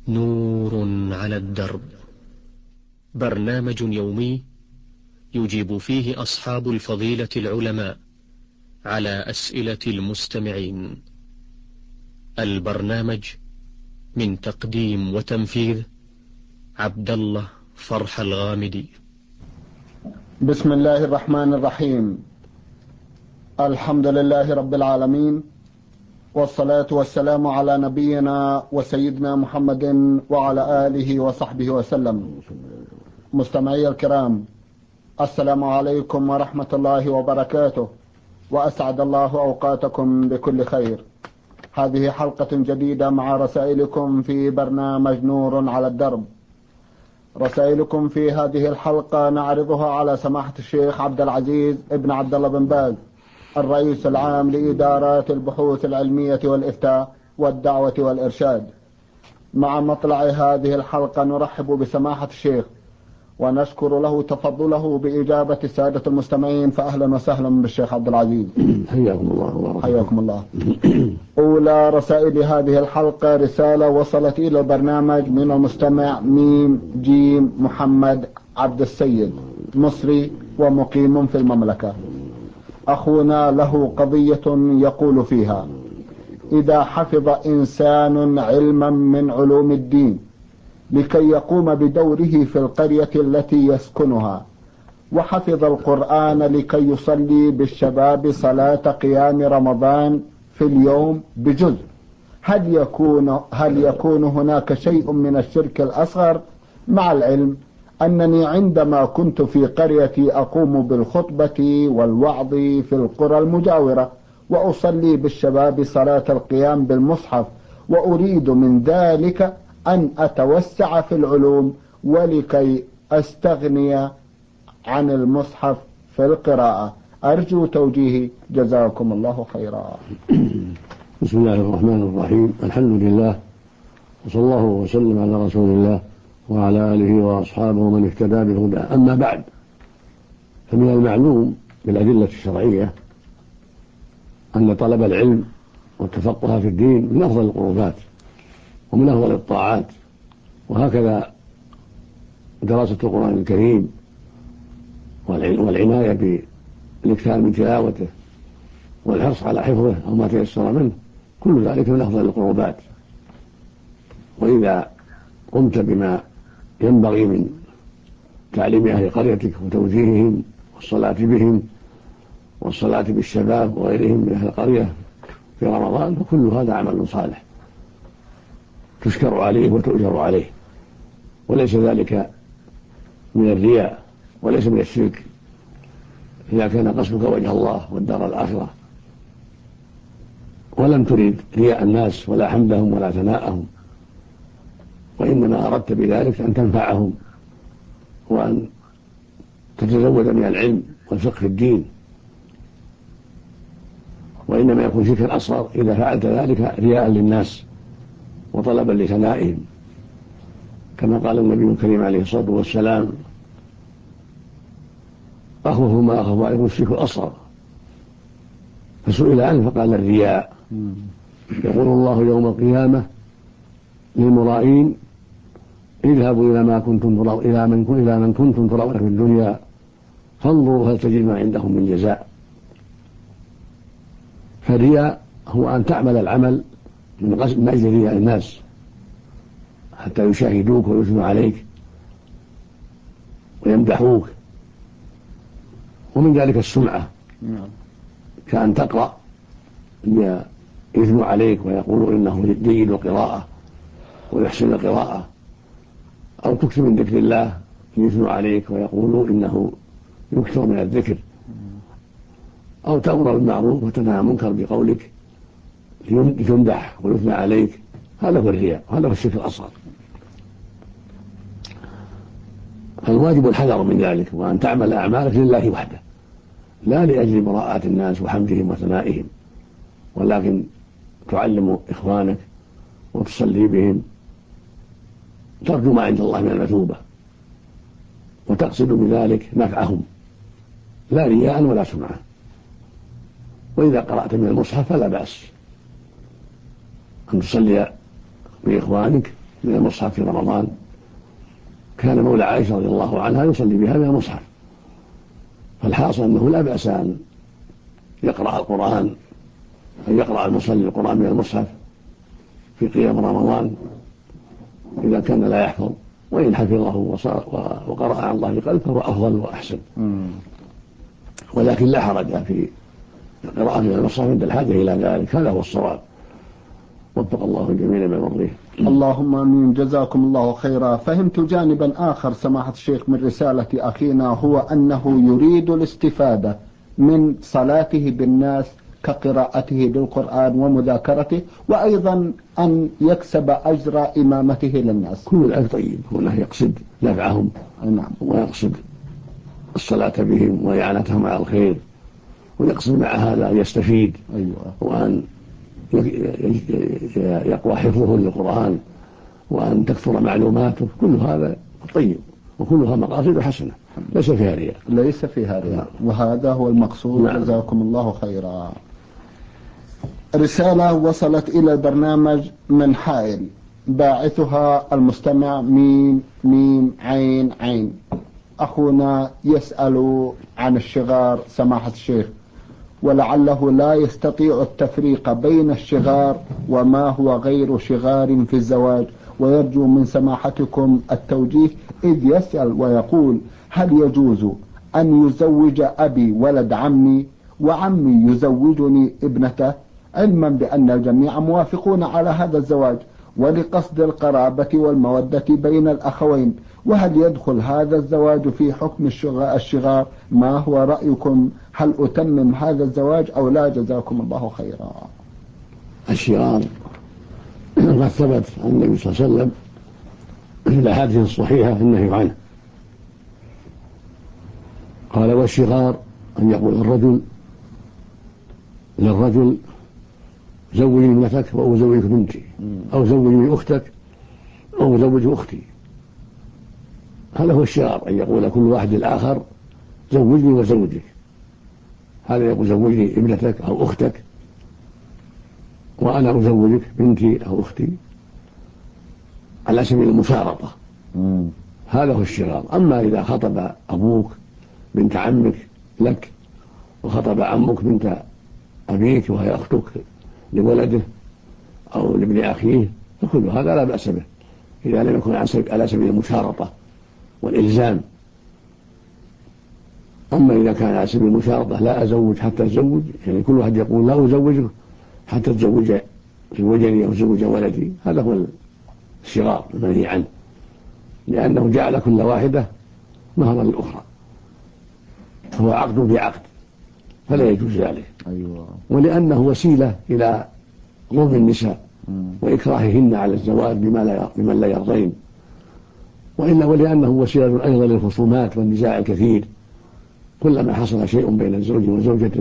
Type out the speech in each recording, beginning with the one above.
نور على الدرب، برنامج يومي يجيب فيه أصحاب الفضيلة العلماء على أسئلة المستمعين. البرنامج من تقديم وتنفيذ عبد الله فرح الغامدي. بسم الله الرحمن الرحيم. الحمد لله رب العالمين، والصلاة والسلام على نبينا وسيدنا محمد وعلى آله وصحبه وسلم. مستمعي الكرام، السلام عليكم ورحمة الله وبركاته، وأسعد الله أوقاتكم بكل خير. هذه حلقة جديدة مع رسائلكم في برنامج نور على الدرب. رسائلكم في هذه الحلقة نعرضها على سماحة الشيخ عبد العزيز ابن عبد الله بن باز، الرئيس العام لإدارات البحوث العلمية والإفتاء والدعوة والإرشاد. مع مطلع هذه الحلقة نرحب بسماحة الشيخ ونشكر له تفضله بإجابة السادة المستمعين، فأهلا وسهلا بالشيخ عبد العزيز. حياكم الله. حياكم الله. أولى رسائل هذه الحلقة رسالة وصلت إلى البرنامج من المستمع ميم جيم محمد عبد السيد، مصري ومقيم في المملكة. أخونا له قضية يقول فيها: إذا حفظ إنسان علما من علوم الدين لكي يقوم بدوره في القرية التي يسكنها، وحفظ القرآن لكي يصلي بالشباب صلاة قيام رمضان في اليوم بجزء، هل يكون هناك شيء من الشرك الأصغر؟ مع العلم أنني عندما كنت في قريتي أقوم بالخطبة والوعظ في القرى المجاورة، وأصلي بالشباب صلاة القيام بالمصحف، وأريد من ذلك أن أتوسع في العلوم ولكي أستغني عن المصحف في القراءة. أرجو توجيهي، جزاكم الله خيرا. بسم الله الرحمن الرحيم. الحمد لله، وصلى الله وسلم على رسول الله وعلى آله وأصحابه ومن اهتدى بهداه. أما بعد، فمن المعلوم بالأدلة الشرعية أن طلب العلم والتفقه في الدين من أفضل القربات ومن أفضل الطاعات، وهكذا دراسة القرآن الكريم والعناية بالاكثار من تلاوته والحرص على حفظه أو ما تيسر منه، كل ذلك من أفضل القربات. وإذا قمت بما ينبغي من تعليم أهل قريتك وتوجيههم والصلاة بهم والصلاة بالشباب وغيرهم من أهل القرية في رمضان، فكل هذا عمل صالح تشكر عليه وتؤجر عليه، وليس ذلك من الرياء وليس من الشرك إذا كان قصدك وجه الله والدار الآخرة، ولم تريد رياء الناس ولا حمدهم ولا ثناءهم، وإنما أردت بذلك أن تنفعهم وأن تتزود من العلم والفقه في الدين. وإنما يكون شركا أصغر إذا فعلت ذلك رياء للناس وطلبا لثنائهم، كما قال النبي الكريم عليه الصلاة والسلام: أخوف ما أخاف عليكم الشرك الأصغر. فسئل عنه فقال: الرياء. يقول الله يوم القيامة للمرائين: اذهبوا إلى من كنتم ترون في الدنيا فانظروا هل تجد ما عندهم من جزاء. فالرياء هو أن تعمل العمل من أجل رياء الناس حتى يشاهدوك ويثنوا عليك ويمدحوك، ومن ذلك السمعة، كأن تقرأ يثنوا عليك ويقولوا إنه جيد القراءة ويحسن القراءة، أو تكثر من ذكر الله يثنوا عليك ويقولوا إنه يكثر من الذكر، أو تأمر بالمعروف وتنهى عن المنكر بقولك لتمدح ويثنى عليك. هذا هو الرياء، هذا هو الشرك الأصغر. فالواجب الحذر من ذلك، وأن تعمل أعمالك لله وحده، لا لأجل مراءة الناس وحمدهم وثنائهم، ولكن تعلم إخوانك وتصلي بهم ترجو ما عند الله من المثوبة، وتقصد بذلك نفعهم لا رياء ولا سمعة. وإذا قرأت من المصحف فلا بأس أن تصلي بإخوانك من المصحف في رمضان، كان مولى عائشة رضي الله عنها يصلي بها من المصحف. فالحاصل أنه لا بأس أن يقرأ القرآن، أن يقرأ المصلي القرآن من المصحف في قيام رمضان إذا كان لا يحفظ، وإن حفظه وقرأ عن ظهر قلب فهو أفضل وأحسن. ولكن لا حرج في القراءة من المصحف عند الحاجة إلى ذلك، هذا هو الصواب. وفق الله الجميع ما يرضيه. اللهم آمين. جزاكم الله خيرا. فهمت جانبا آخر سماحة الشيخ من رسالة أخينا، هو أنه يريد الاستفادة من صلاته بالناس كقراءته للقرآن ومذاكرته، وأيضا أن يكسب أجر إمامته للناس. كل ذلك طيب، هو يقصد نفعهم. نعم. ويقصد الصلاة بهم وإعانتهم على الخير، ويقصد مع هذا أن يستفيد. أيوة. وأن يقوى حفظه للقرآن، وأن تكثر معلوماته. كل هذا طيب، وكلها مقاصد حسنة ليس فيها رياء. ليس فيها رياء، وهذا هو المقصود. نعم. جزاكم الله خيرا. رسالة وصلت إلى البرنامج من حائل، باعثها المستمع ميم عين عين. أخونا يسأل عن الشغار سماحة الشيخ، ولعله لا يستطيع التفريق بين الشغار وما هو غير شغار في الزواج، ويرجو من سماحتكم التوجيه، إذ يسأل ويقول: هل يجوز أن يزوج أبي ولد عمي وعمي يزوجني ابنته، علما بأن الجميع موافقون على هذا الزواج ولقصد القرابة والمودة بين الأخوين، وهل يدخل هذا الزواج في حكم الشغار؟ ما هو رأيكم؟ هل أتمم هذا الزواج أو لا؟ جزاكم الله خيرا. الشغار قد ثبت عن النبي صلى الله عليه وسلم في الأحاديث الصحيحة النهي عنه. قال: والشغار أن يقول الرجل للرجل: زوجني ابنتك أو أزوجك بنتي، أو زوجني أختك أو أزوج أختي. هذا هو الشغار، أن يقول كل واحد للآخر: زوجني وزوجك. هذا يقول: زوجني ابنتك أو أختك، وأنا أزوجك بنتي أو أختي، على سبيل المشارطة. هذا هو الشغار. أما إذا خطب أبوك بنت عمك لك، وخطب عمك بنت أبيك وهي أختك لولده أو لابن أخيه، فكل هذا لا بأس به إذا لم يكن على سبيل المشارطة والإلزام. أما إذا كان على سبيل المشارطة: لا أزوج حتى أتزوج، يعني كل واحد يقول: لا أزوجك حتى تزوجني أو زوج ولدي، هذا هو الشغار المنهي عنه، لأنه جعل كل واحدة مهرا للأخرى، هو عقد بعقد، فلا يجوز ذلك. أيوة. ولأنه وسيلة إلى ظلم النساء وإكراههن على الزواج بمن لا يرضين، ولأنه وسيلة أيضا للخصومات والنزاع الكثير. كلما حصل شيء بين الزوج وزوجته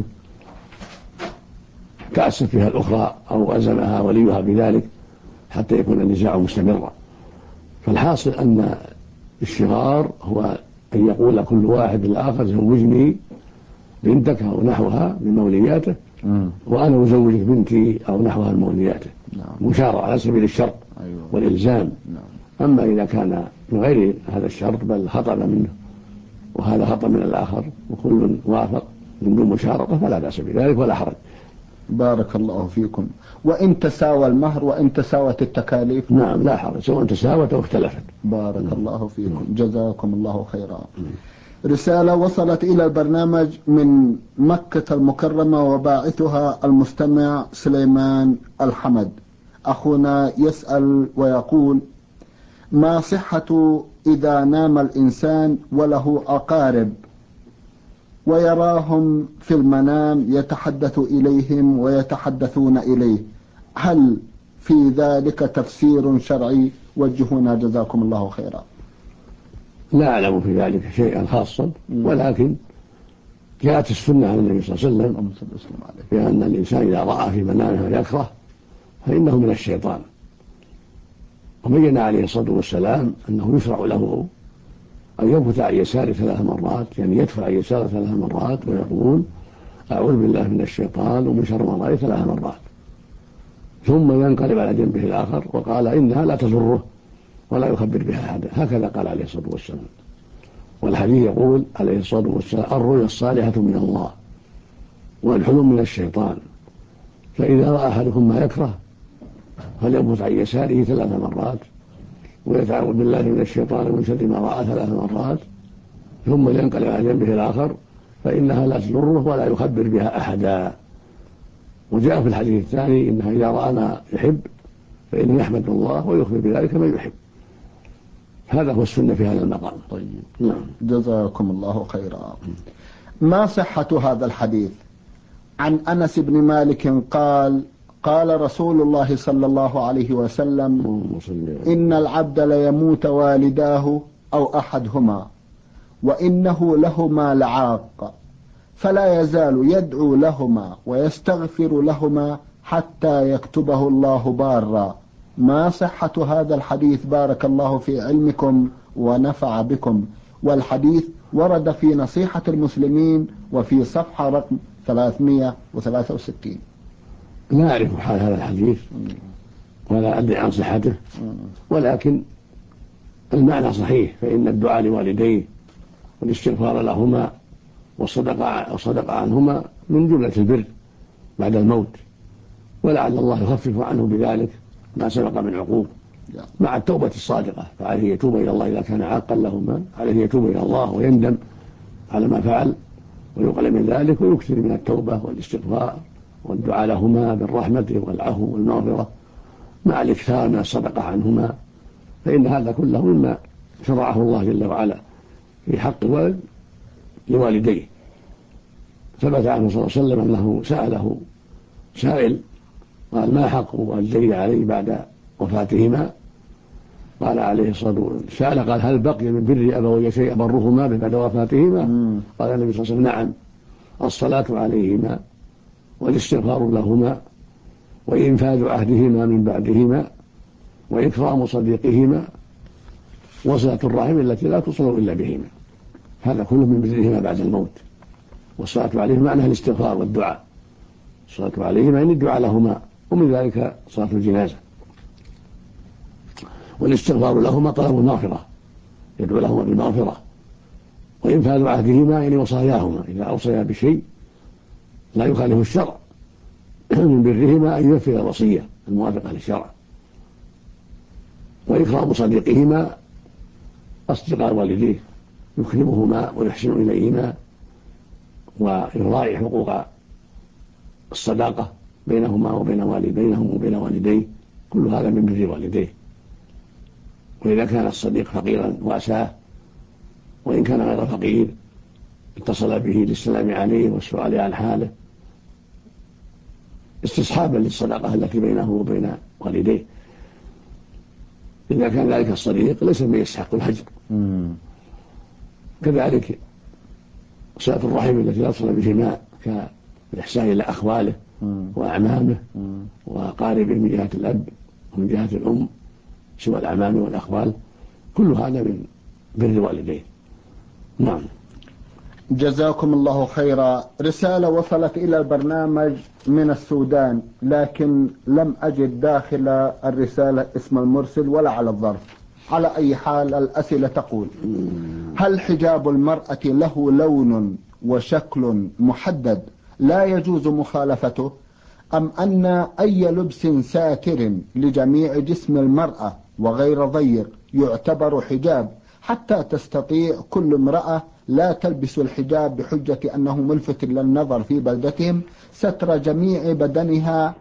تأسف فيها الأخرى أو ألزمها وليها بذلك حتى يكون النزاع مستمرا. فالحاصل أن الشغار هو أن يقول كل واحد للآخر: زوجني بنتك أو نحوها من مولياته، وأنا أزوجك بنتي أو نحوها من مولياته. مشارعة على سبيل الشرط والإلزام. أما إذا كان من غير هذا الشرط بل خطب منه وهذا خطب من الآخر وكل وافق من دون مشارطة فلا بأس بذلك ولا حرج. بارك الله فيكم. وإن تساوى المهر وإن تساوت التكاليف؟ نعم لا حرج، سواء تساوت أو اختلفت. بارك الله فيكم. جزاكم الله خيرا. رسالة وصلت إلى البرنامج من مكة المكرمة، وباعثها المستمع سليمان الحمد. أخونا يسأل ويقول: ما صحة إذا نام الإنسان وله أقارب ويراهم في المنام يتحدث إليهم ويتحدثون إليه، هل في ذلك تفسير شرعي؟ وجهونا جزاكم الله خيرا. لا أعلم في ذلك شيئا خاصا، ولكن جاءت السنة عن النبي صلى الله عليه وسلم بأن الإنسان إذا رأى في منامه يكره فإنه من الشيطان. وبين عليه الصلاة والسلام أنه يشرع له أن ينفث عن يساره 3 مرات، يعني يدفع عن يساره 3 مرات ويقول: أعوذ بالله من الشيطان ومن شر ما رأيت 3 مرات، ثم ينقلب على جنبه الآخر وقال: إنها لا تضره ولا يخبر بها أحدا، هكذا قال عليه الصلاة والسلام. والحديث يقول عليه الصلاة والسلام: الرؤيا الصالحة من الله والحلم من الشيطان، فإذا رأى أحدكم ما يكره فلينفث عن يساره 3 مرات ويتعوذ بالله من الشيطان من شر ما رأى 3 مرات ثم ينقلب على جنبه الآخر فإنها لا تضره ولا يخبر بها أحدا. وجاء في الحديث الثاني: إنه إذا رأى ما يحب فإنه يحمد الله ويخبر بذلك من يحب. هذا هو السنة في هذا المقام. طيب، نعم. جزاكم الله خيرا. ما صحة هذا الحديث؟ عن أنس بن مالك قال: قال رسول الله صلى الله عليه وسلم: إن العبد ليموت والداه أو أحدهما وإنه لهما لعاق، فلا يزال يدعو لهما ويستغفر لهما حتى يكتبه الله بارا. ما صحة هذا الحديث؟ بارك الله في علمكم ونفع بكم. والحديث ورد في نصيحة المسلمين وفي صفحة رقم 363. لا أعرف حال هذا الحديث ولا أدري عن صحته، ولكن المعنى صحيح، فإن الدعاء لوالديه والاستغفار لهما والصدقة عنهما من جملة البر بعد الموت، ولعل الله يخفف عنه بذلك ما سبق من عقوق، مع التوبة الصادقة. فعليه يتوب إلى الله إذا كان عاقا لهما، عليه يتوب إلى الله ويندم على ما فعل ويقل من ذلك، ويكثر من التوبة والاستغفار والدعاء لهما بالرحمة والعفو والمغفرة مع الإكثار من الصدقة عنهما، فإن هذا كله مما شرعه الله جل وعلا في حق الولد لوالديه. ثبت عنه صلى الله عليه وسلم أنه سأله سائل قال: ما حق والدي علي بعد وفاتهما؟ قال عليه الصلاة والسلام: قال: هل بقي من بر أبوي شيء أبرهما بعد وفاتهما؟ قال النبي صلى الله عليه وسلم: نعم، الصلاة عليهما والاستغفار لهما وإنفاذ عهدهما من بعدهما وإكرام صديقهما وصلة الرحم التي لا تصل إلا بهما. هذا كله من برهما بعد الموت. والصلاة عليهما معناها الاستغفار والدعاء. الصلاة عليهما يعني الدعاء لهما، ومن ذلك صلاة الجنازة. والاستغفار لهما طلب المغفرة، يدعو لهما بالمغفرة. وإنفاذ عهدهما يعني وصاياهما، إذا أوصيا بشيء لا يخالف الشرع من برهما أن ينفذ الوصية الموافقة للشرع. وإكرام صديقهما أصدقاء والديه، يكرمهما ويحسن إليهما ويراعي حقوق الصداقة بينهم وبين والديه، كل هذا من بر والديه. وإذا كان الصديق فقيرا واساه، وإن كان غير فقير اتصل به للسلام عليه والسؤال عن حاله استصحابا للصداقة التي بينه وبين والديه. إذا كان ذلك الصديق ليس من يستحق الهجر. كذلك صلة الرحم التي لا يصل بهما كالإحسان إلى أخواله وأعمامه وأقاربه من جهة الأب ومن جهة الأم سوى الأعمام والأخوال، كل هذا من بر والديه. نعم. جزاكم الله خيرا. رسالة وصلت إلى البرنامج من السودان، لكن لم أجد داخل الرسالة اسم المرسل ولا على الظرف. على أي حال الأسئلة تقول: هل حجاب المرأة له لون وشكل محدد لا يجوز مخالفته، أم أن أي لبس ساتر لجميع جسم المرأة وغير ضيق يعتبر حجاب، حتى تستطيع كل امرأة لا تلبس الحجاب بحجة أنه ملفت للنظر في بلدتهم ستر جميع بدنها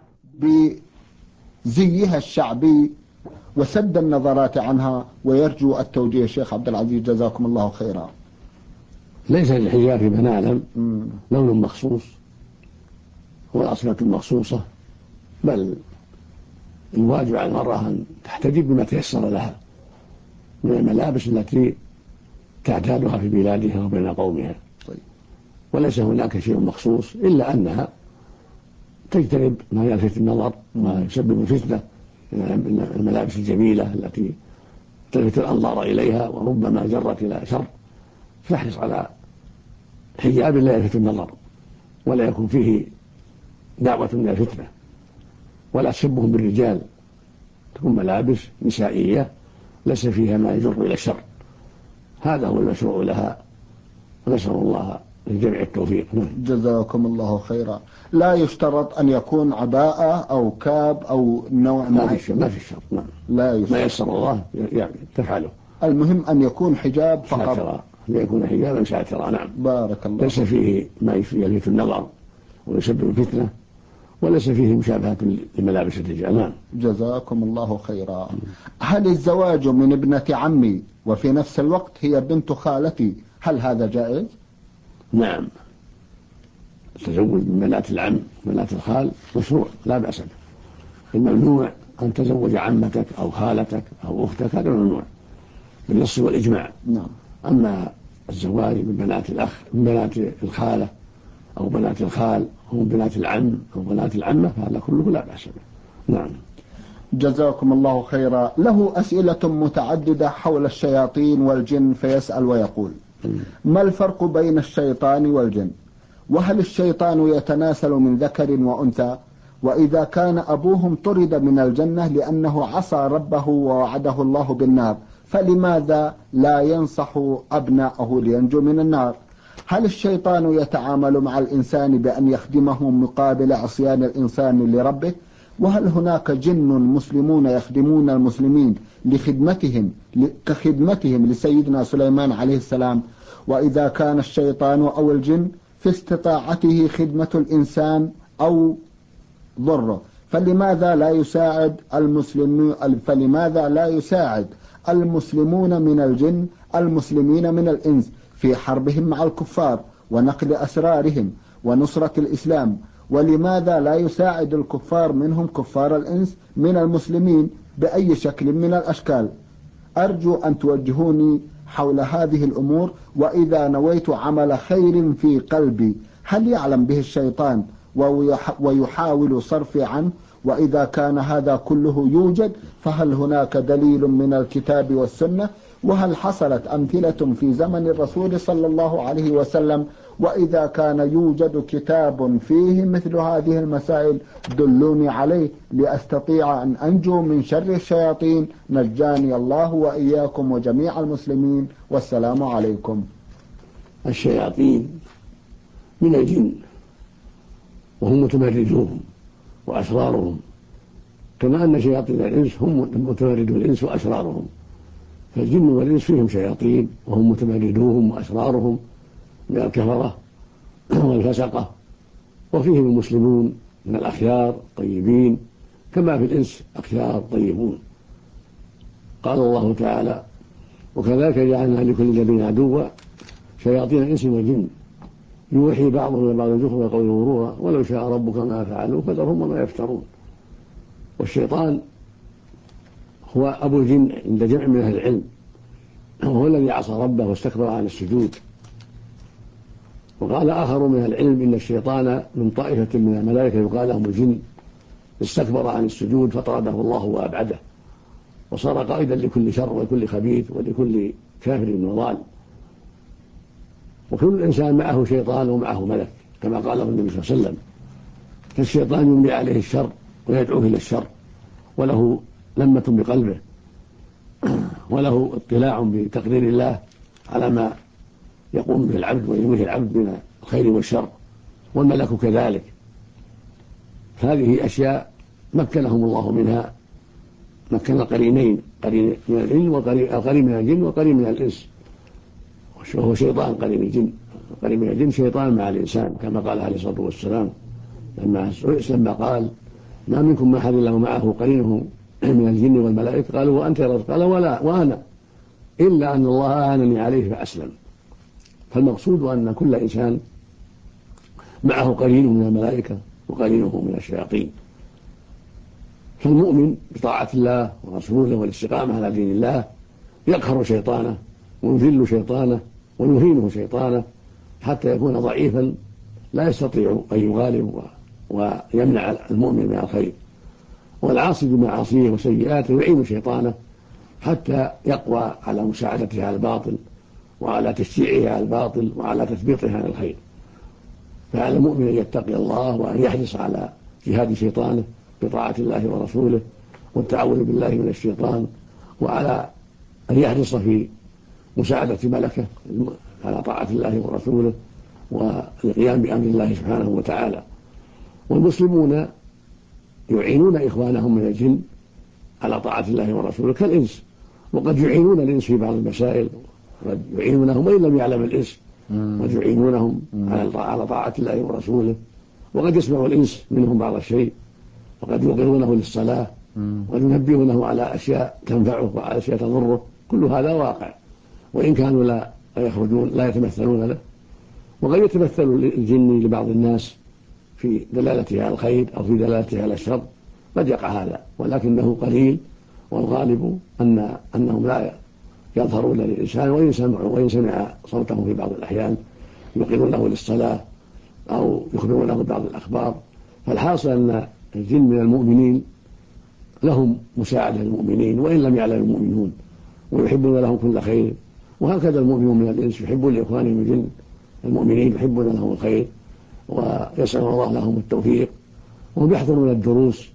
بزيها الشعبي وسد النظرات عنها؟ ويرجو التوجيه شيخ عبد العزيز جزاكم الله خيرا. ليس للحجاب فيما نعلم لون مخصوص ولا أصفة مخصوصة، بل الواجب على المرأة أن تحتجب بما تيسر لها من الملابس التي تعتادها في بلادها وبين قومها. وليس هناك شيء مخصوص، إلا أنها تجتنب ما يلفت النظر ويسبب الفتنة من الملابس الجميلة التي تلفت الأنظار إليها وربما جرت إلى شر، فاحرص على حجاب لا يلفت النظر ولا يكون فيه دعوة من الفتنة، ولا تشبه بالرجال، تكون ملابس نسائية ليس فيها ما يجر إلى الشر. هذا هو المشروع لها، ونسأل الله للجميع التوفيق. جزاكم الله خيرا. لا يشترط أن يكون عباءة أو كاب أو نوع ما في الشرط. نعم. لا يشترط. ما يسر الله يعني تفعله. المهم أن يكون حجاب فقط. أن يكون حجابا ساترا. نعم. بارك الله. ليس فيه ما يلفت النظر ويسبب فتنة، وليس فيه مشابهة لملابس الرجال. نعم. جزاكم الله خيرا. هل الزواج من ابنة عمي وفي نفس الوقت هي بنت خالتي، هل هذا جائز؟ نعم، التزوج من بنات العم بنات الخال مشروع لا بأس به. الممنوع أن تزوج عمتك أو خالتك أو أختك، هذا ممنوع بالنص والإجماع. نعم. أما الزواج من بنات الأخ، من بنات الخالة أو بنات الخال أو بنات العم أو بنات العمة، فهذا كله لا بأس به. نعم. جزاكم الله خيرا. له أسئلة متعددة حول الشياطين والجن، فيسأل ويقول: ما الفرق بين الشيطان والجن؟ وهل الشيطان يتناسل من ذكر وأنثى؟ وإذا كان أبوهم طرد من الجنة لأنه عصى ربه ووعده الله بالنار، فلماذا لا ينصح أبناءه لينجوا من النار؟ هل الشيطان يتعامل مع الإنسان بأن يخدمه مقابل عصيان الإنسان لربه؟ وهل هناك جن مسلمون يخدمون المسلمين كخدمتهم لسيدنا سليمان عليه السلام؟ وإذا كان الشيطان أو الجن في استطاعته خدمة الإنسان أو ضره، فلماذا لا يساعد المسلمون من الجن المسلمين من الإنس في حربهم مع الكفار ونقل أسرارهم ونصرة الإسلام؟ ولماذا لا يساعد الكفار منهم كفار الإنس من المسلمين بأي شكل من الأشكال؟ أرجو أن توجهوني حول هذه الأمور. وإذا نويت عمل خير في قلبي، هل يعلم به الشيطان ويحاول صرفي عنه؟ وإذا كان هذا كله يوجد، فهل هناك دليل من الكتاب والسنة؟ وهل حصلت أمثلة في زمن الرسول صلى الله عليه وسلم؟ وإذا كان يوجد كتاب فيه مثل هذه المسائل دلوني عليه لأستطيع أن أنجو من شر الشياطين. نجاني الله وإياكم وجميع المسلمين، والسلام عليكم. الشياطين من الجن، وهم متمردون وأسرارهم، كما أن شياطين الإنس هم متمردون الإنس وأسرارهم. فالجن والإنس فيهم شياطين وهم متمردون وأسرارهم من الكفرة والفسقة، وفيهم المسلمون من الأخيار الطيبين، كما في الإنس أخيار طيبون. قال الله تعالى: وكذلك جعلنا لكل نبي عدوا شياطين الإنس والجن يوحي بعضهم إلى بعض زخرف القول غرورا ولو شاء ربك ما فعلوا فذرهم وما يفترون. والشيطان هو أبو الجن عند جمع من أهل العلم، وهو الذي عصى ربه واستكبر عن السجود. وقال آخر من العلم إن الشيطان من طائفة من الملائكة يقال لهم الجن، استكبر عن السجود فطرده الله وأبعده، وصار قائدا لكل شر ولكل خبيث ولكل كافر وضال. وكل إنسان معه شيطان ومعه ملك، كما قال النبي صلى الله عليه وسلم: فالشيطان يملي عليه الشر ويدعوه إلى الشر، وله لمة بقلبه، وله اطلاع بتقدير الله على ما يقوم به العبد وينويه العبد من الخير والشر، والملك كذلك. هذه أشياء مكنهم الله منها، مكن القرينين، قرين من الجن وقرين من الجن وقرين من الإنس، وهو شيطان قرين الجن. قرين من الجن شيطان مع الإنسان، كما قال عليه الصلاة والسلام لما قال: ما منكم ما أحد له معه قرينه من الجن والملائكة، قالوا: وأنت يا رسول؟ قال: ولا وأنا، إلا أن الله أعانني عليه فأسلم. فالمقصود أن كل إنسان معه قرين من الملائكة وقرينه من الشياطين. فالمؤمن بطاعة الله ورسوله والاستقامة على دين الله يقهر شيطانه ويذل شيطانه ويهينه شيطانه حتى يكون ضعيفا لا يستطيع أن يغالب ويمنع المؤمن من الخير. والعاصي بمعاصيه وسيئاته يعين شيطانه حتى يقوى على مساعدته على الباطل وعلى تشجيعه على الباطل وعلى تثبيطه عن الخير. فعلى المؤمن أن يتقي الله وأن يحرص على جهاد شيطانه بطاعة الله ورسوله والتعوذ بالله من الشيطان، وعلى أن يحرص في مساعدة ملكه على طاعة الله ورسوله والقيام بأمر الله سبحانه وتعالى. والمسلمون يعينون إخوانهم من الجن على طاعة الله ورسوله كالإنس، وقد يعينون الإنس في بعض المسائل، وقد يعينونهم وإن لم يعلم الإنس، قد يعينونهم على طاعة الله ورسوله، وقد يسمع الإنس منهم بعض الشيء، وقد يوقظونه للصلاة، وقد ينبهونه على أشياء تنفعه وعلى أشياء تضره. كل هذا واقع، وإن كانوا لا يخرجون لا يتمثلون له. وقد يتمثل الجن لبعض الناس في دلالته على الخير أو في دلالته على الشر، قد يقع هذا، ولكنه قليل، والغالب أنهم لا يظهرون للإنسان، وإن سمع صوته في بعض الأحيان يوقظونه للصلاة أو يخبرونه ببعض الأخبار. فالحاصل أن الجن من المؤمنين لهم مساعدة للمؤمنين وإن لم يعلم المؤمنون، ويحبون لهم كل خير. وهكذا المؤمنون من الإنس يحبون لإخوانهم الجن المؤمنين، يحبون لهم الخير ويسأل الله لهم التوفيق، وهم يحضرون الدروس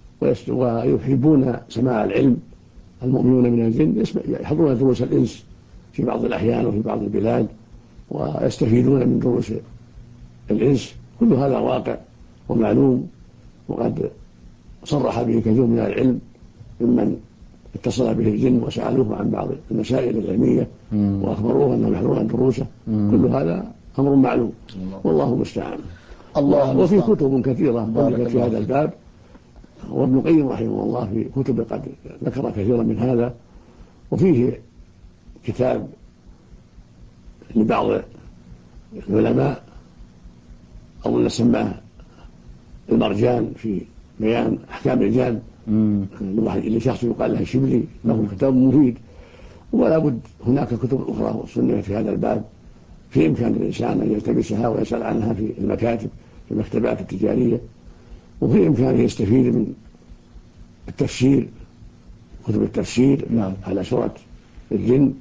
ويحبون سماع العلم. المؤمنون من الجن يحضرون دروس الإنس في بعض الأحيان وفي بعض البلاد، ويستفيدون من دروس الإنس. كل هذا واقع ومعلوم، وقد صرح به كثير من العلم ممن اتصل به الجن وسألوه عن بعض المسائل العلمية وأخبروه أنهم يحضرون دروسه. كل هذا أمر معلوم، والله المستعان. وفي كتب كثيرة ألفت في هذا الباب، وابن القيم رحمه الله في كتب قد ذكر كثيرا من هذا. وفيه كتاب لبعض العلماء أظن سماه المرجان في بيان أحكام الجان، لشخص يقال له شبلي، له كتاب مفيد. ولا بد هناك كتب أخرى والسنة في هذا الباب في إمكان الإنسان أن يلتمسها ويسأل عنها في المكاتب في المكتبات التجارية، وفي إمكانه يستفيد من التفسير، كتب التفسير على سورة الجن،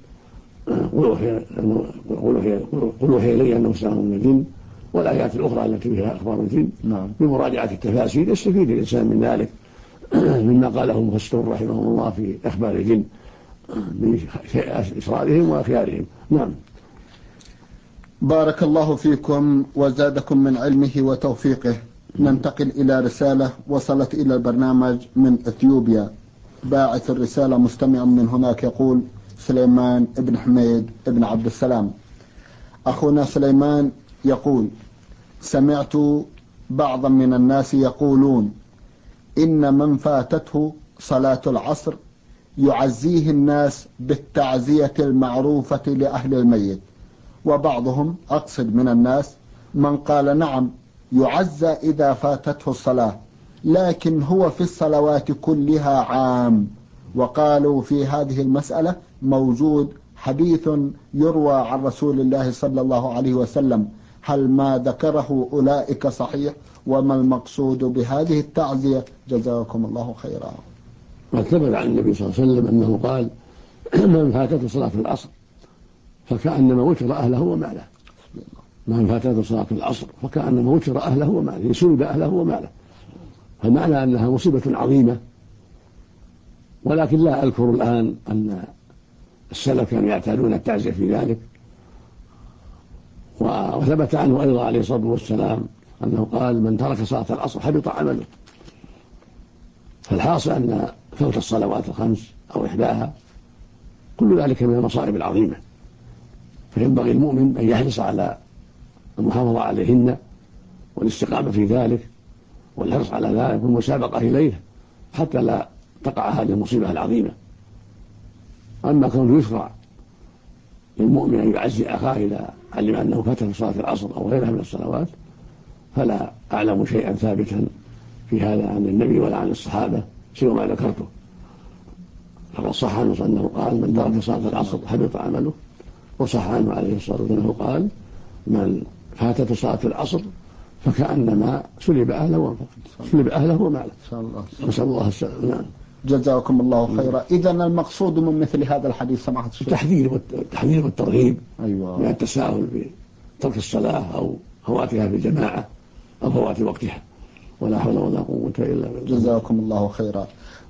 قل أوحي إلي أنه سلام من الجن، والآيات الأخرى التي فيها أخبار الجن. بمراجعة التفاسير يستفيد الإنسان من ذلك مما قاله المفسرون رحمهم الله في أخبار الجن بإسرارهم وأخيارهم. نعم. بارك الله فيكم وزادكم من علمه وتوفيقه. ننتقل إلى رسالة وصلت إلى البرنامج من إثيوبيا. باعث الرسالة مستمع من هناك يقول: سليمان ابن حميد ابن عبد السلام. أخونا سليمان يقول: سمعت بعضا من الناس يقولون إن من فاتته صلاة العصر يعزيه الناس بالتعزية المعروفة لأهل الميت، وبعضهم أقصد من الناس من قال نعم يعزى إذا فاتته الصلاة، لكن هو في الصلوات كلها عام. وقالوا في هذه المسألة موجود حديث يروى عن رسول الله صلى الله عليه وسلم، هل ما ذكره أولئك صحيح؟ وما المقصود بهذه التعزية؟ جزاكم الله خيرا. قد ثبت عن النبي صلى الله عليه وسلم أنه قال: من فاتته صلاة العصر فكأنما وتر أهله وماله. من فاتته صلاة العصر فكأنما وتر أهله وماله، يسلب أهله وماله. فمعنى أنها مصيبة عظيمة، ولكن لا أذكر الآن أن السلف كانوا يعتادون التعزية في ذلك. وثبت عنه أيضا عليه الصلاة والسلام أنه قال: من ترك صلاة العصر حبط عمله. فالحاصل أن فوت الصلوات الخمس أو إحداها كل ذلك من المصائب العظيمة، فينبغي المؤمن أن يحرص على المحافظة عليهن والاستقامة في ذلك والحرص على ذلك والمسابقة إليه حتى لا تقع هذه المصيبة العظيمة. أما كونه يشرع للمؤمن أن يعزي أخاه إذا علم أنه فاته صلاة العصر أو غيرها من الصلوات، فلا أعلم شيئا ثابتا في هذا عن النبي ولا عن الصحابة سوى ما ذكرته. فقد صح عنه أنه قال: من ترك صلاة العصر حبط عمله. وصح عنه عليه الصلاة والسلام أنه قال: من فاتته صلاة العصر فكأنما سلب أهله وماله. نسأل الله السلامة. نعم. جزاكم الله خيرا. إذن المقصود من مثل هذا الحديث سماحة الشيخ التحذير والترغيب من التساهل بترك الصلاة أو فواتها في الجماعة أو فوات وقتها، ولا حول ولا قوة إلا بالله. جزاكم الله خيرا.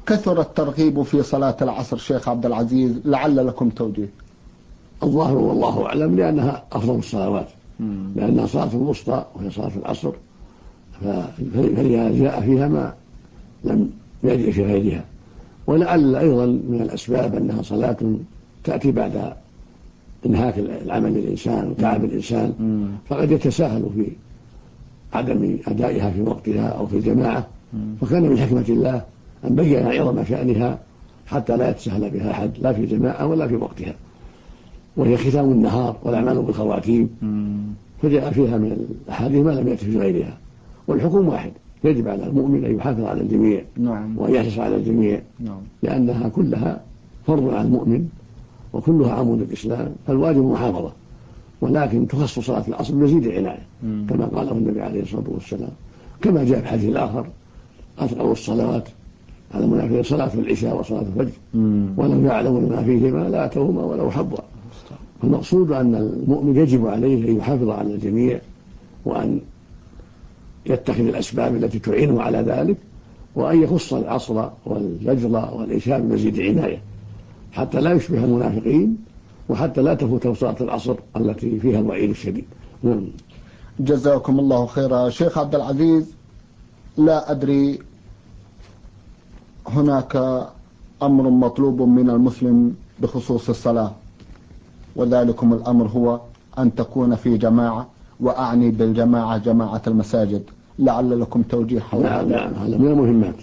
كثر الترغيب في صلاة العصر شيخ عبد العزيز، لعل لكم توجيه. الظاهر والله أعلم لأنها أفضل الصلوات، لأنها صلاة الوسطى وهي صلاة العصر، فلذا جاء فيها ما لم يجئ في غيرها. ولعل أيضا من الأسباب أنها صلاة تأتي بعد انهاك العمل الإنسان وتعب الإنسان، فقد يتساهل في عدم أدائها في وقتها أو في الجماعة، فكان من حكمة الله أن بين عظم شأنها حتى لا يتساهل بها أحد لا في جماعة ولا في وقتها، وهي ختام النهار والأعمال بالخواتيم، فجاء فيها من الأحاديث ما لم يأتي في غيرها. والحكم واحد، يجب على المؤمن أن يحافظ على الجميع وأن يحرص على الجميع، لأنها كلها فرض على المؤمن وكلها عمود الإسلام، فالواجب محافظة، ولكن تخص صلاة العصر بمزيد عناية كما قاله النبي عليه الصلاة والسلام، كما جاء في الحديث الآخر: أثقل الصلوات على المنافقين صلاة العشاء وصلاة الفجر ولو يعلمون ما فيهما لا أتوهما ولو حبوا. فالمقصود أن المؤمن يجب عليه أن يحافظ على الجميع وأن يتخذ الأسباب التي تعينه على ذلك، وأن يخص العصر والفجر والعشاء بمزيد عناية حتى لا يشبه المنافقين، وحتى لا تفوته صلاة العصر التي فيها الوعيد الشديد. جزاكم الله خيرا. شيخ عبد العزيز، لا أدري، هناك أمر مطلوب من المسلم بخصوص الصلاة، وذلكم الأمر هو أن تكون في جماعة، وأعني بالجماعة جماعة المساجد، لعل لكم توجيه حول هذا. نعم، هذا من المهمات.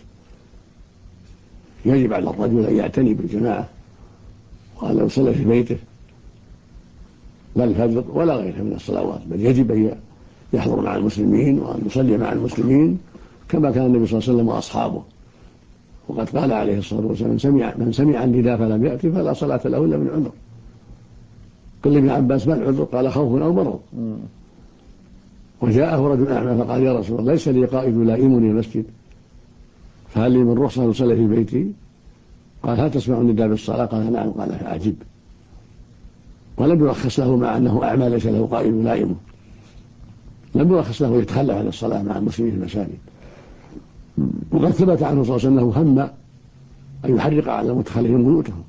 يجب على الرجل أن يعتني بالجماعة، وأن لو صلى في بيته لا الفجر ولا غيره من الصلوات، بل يجب أن يحضر مع المسلمين وأن يصلي مع المسلمين كما كان النبي صلى الله عليه وسلم وأصحابه. وقد قال عليه الصلاة والسلام: من سمع النداء فلم يأتي فلا صلاة له إلا من عذر. قال ابن عباس: ما العذر؟ قال: خوف أو مرض. وجاءه رجل أعمى فقال: يا رسول الله، ليس لي قائد يلائمني المسجد، فهل لي من رخصة أصلي في بيتي؟ قال: هل تسمع النداء بالصلاة؟ قال: نعم. قال: فأعجب. ولم يرخص له مع أنه أعمى ليس له قائد يلائمه، لم يرخص له يتخلف عن الصلاة مع المسلمين في المساجد. وقد ثبت عنه صلى الله عليه وسلم أنه هم أن يحرق على المتخلفين بيوتهم،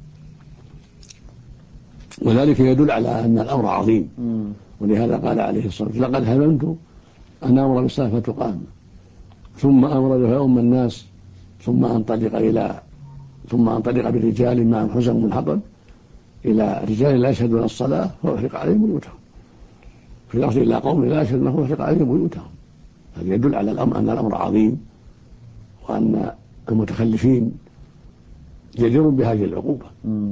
وذلك يدل على أن الأمر عظيم. ولهذا قال عليه الصلاة والسلام: لقد هممت أن أمر بالصلاة فتقام، ثم أمر فيؤم الناس، ثم أنطلق برجال معهم حزم من حطب إلى رجال لا يشهدون الصلاة فأحرق عليهم بيوتهم، في لفظ إلى قوم لا يشهدون فأحرق عليهم بيوتهم. هذا يدل على أن الأمر عظيم، وأن المتخلفين جدير بهذه العقوبة.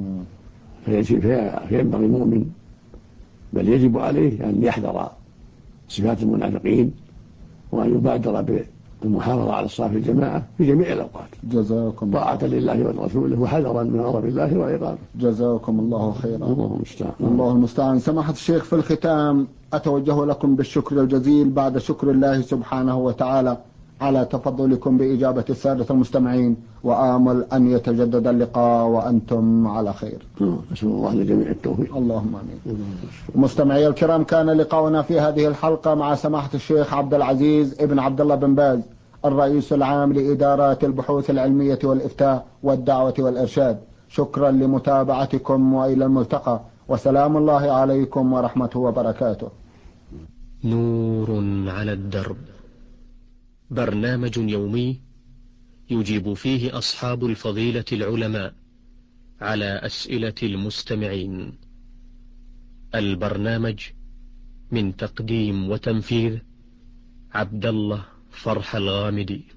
فينبغي المؤمن بل يجب عليه أن يحذر صفات المنافقين، وأن يبادر بالمحافظة على الصلاة في الجماعة في جميع الأوقات، جزاكم طاعة لله ورسوله وحذرا من غضب الله وعقابه. جزاكم الله خيرا. الله المستعان. الله المستعان. سماحة الشيخ، في الختام أتوجه لكم بالشكر الجزيل بعد شكر الله سبحانه وتعالى على تفضلكم بإجابة السادة المستمعين، وآمل أن يتجدد اللقاء وأنتم على خير. نسأل الله لجميع التوفيق. اللهم آمين. مستمعي الكرام، كان لقاؤنا في هذه الحلقة مع سماحة الشيخ عبد العزيز ابن عبد الله بن باز، الرئيس العام لإدارات البحوث العلمية والإفتاء والدعوة والإرشاد. شكرا لمتابعتكم، وإلى الملتقى، وسلام الله عليكم ورحمته وبركاته. نور على الدرب، برنامج يومي يجيب فيه أصحاب الفضيلة العلماء على أسئلة المستمعين. البرنامج من تقديم وتنفيذ عبد الله فرح الغامدي.